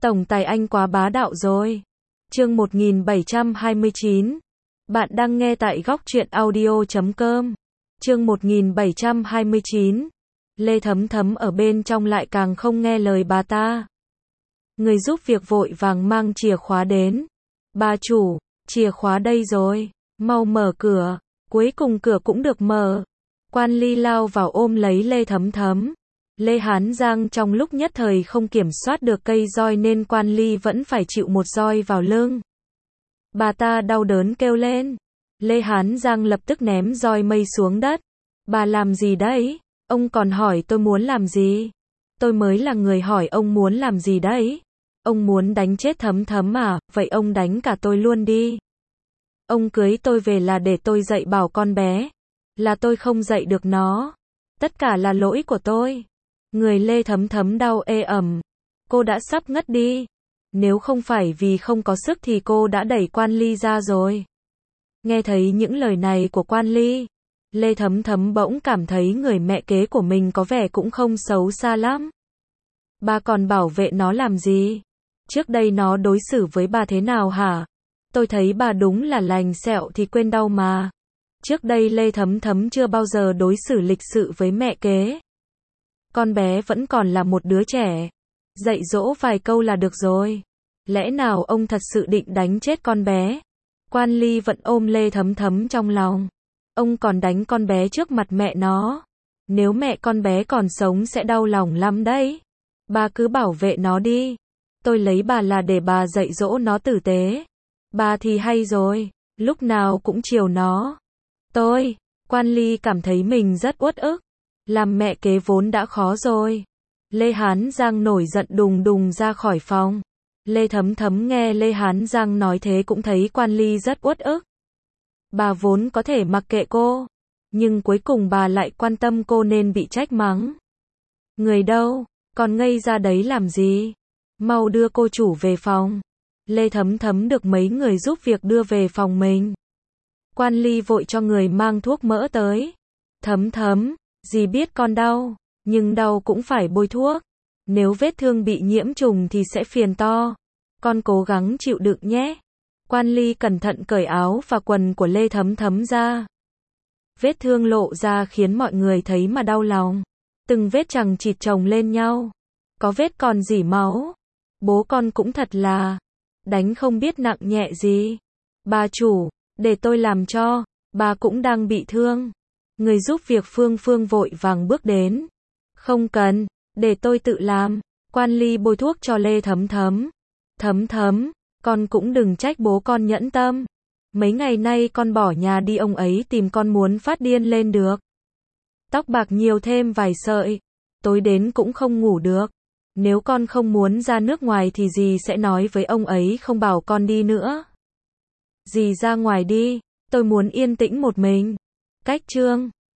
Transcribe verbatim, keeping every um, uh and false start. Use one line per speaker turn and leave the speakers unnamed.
Tổng tài anh quá bá đạo rồi. Chương một nghìn bảy trăm hai mươi chín. Bạn đang nghe tại góc truyện audio chấm com. Chương một nghìn bảy trăm hai mươi chín. Lê Thấm Thấm ở bên trong lại càng không nghe lời bà ta. Người giúp việc vội vàng mang chìa khóa đến. Bà chủ, chìa khóa đây rồi, mau mở cửa. Cuối cùng cửa cũng được mở. Quan Ly lao vào ôm lấy Lê Thấm Thấm. Lê Hán Giang trong lúc nhất thời không kiểm soát được cây roi nên Quan Ly vẫn phải chịu một roi vào lưng. Bà ta đau đớn kêu lên. Lê Hán Giang lập tức ném roi mây xuống đất. Bà làm gì đấy? Ông còn hỏi tôi muốn làm gì? Tôi mới là người hỏi ông muốn làm gì đấy? Ông muốn đánh chết Thấm Thấm à? Vậy ông đánh cả tôi luôn đi. Ông cưới tôi về là để tôi dạy bảo con bé. Là tôi không dạy được nó. Tất cả là lỗi của tôi. Người Lê Thấm Thấm đau ê ẩm. Cô đã sắp ngất đi. Nếu không phải vì không có sức thì cô đã đẩy Quan Ly ra rồi. Nghe thấy những lời này của Quan Ly, Lê Thấm Thấm bỗng cảm thấy người mẹ kế của mình có vẻ cũng không xấu xa lắm. Bà còn bảo vệ nó làm gì? Trước đây nó đối xử với bà thế nào hả? Tôi thấy bà đúng là lành sẹo thì quên đau mà. Trước đây Lê Thấm Thấm chưa bao giờ đối xử lịch sự với mẹ kế. Con bé vẫn còn là một đứa trẻ. Dạy dỗ vài câu là được rồi. Lẽ nào ông thật sự định đánh chết con bé? Quan Ly vẫn ôm Lê Thấm Thấm trong lòng. Ông còn đánh con bé trước mặt mẹ nó. Nếu mẹ con bé còn sống sẽ đau lòng lắm đấy. Bà cứ bảo vệ nó đi. Tôi lấy bà là để bà dạy dỗ nó tử tế. Bà thì hay rồi, lúc nào cũng chiều nó. Tôi, Quan Ly cảm thấy mình rất uất ức. Làm mẹ kế vốn đã khó rồi. Lê Hán Giang nổi giận đùng đùng ra khỏi phòng. Lê Thấm Thấm nghe Lê Hán Giang nói thế cũng thấy Quan Ly rất uất ức. Bà vốn có thể mặc kệ cô, nhưng cuối cùng bà lại quan tâm cô nên bị trách mắng. Người đâu, còn ngây ra đấy làm gì? Mau đưa cô chủ về phòng. Lê Thấm Thấm được mấy người giúp việc đưa về phòng mình. Quan Ly vội cho người mang thuốc mỡ tới. Thấm Thấm, dì biết con đau, nhưng đau cũng phải bôi thuốc. Nếu vết thương bị nhiễm trùng thì sẽ phiền to. Con cố gắng chịu đựng nhé. Quan Ly cẩn thận cởi áo và quần của Lê Thấm Thấm ra. Vết thương lộ ra khiến mọi người thấy mà đau lòng. Từng vết chằng chịt chồng lên nhau. Có vết còn rỉ máu. Bố con cũng thật là đánh không biết nặng nhẹ gì. Bà chủ, để tôi làm cho. Bà cũng đang bị thương. Người giúp việc Phương Phương vội vàng bước đến. Không cần, để tôi tự làm. Quan Ly bôi thuốc cho Lê Thấm Thấm. Thấm Thấm, con cũng đừng trách bố con nhẫn tâm. Mấy ngày nay con bỏ nhà đi ông ấy tìm con muốn phát điên lên được. Tóc bạc nhiều thêm vài sợi. Tối đến cũng không ngủ được. Nếu con không muốn ra nước ngoài thì dì sẽ nói với ông ấy không bảo con đi nữa. Dì ra ngoài đi, tôi muốn yên tĩnh một mình. Cách chương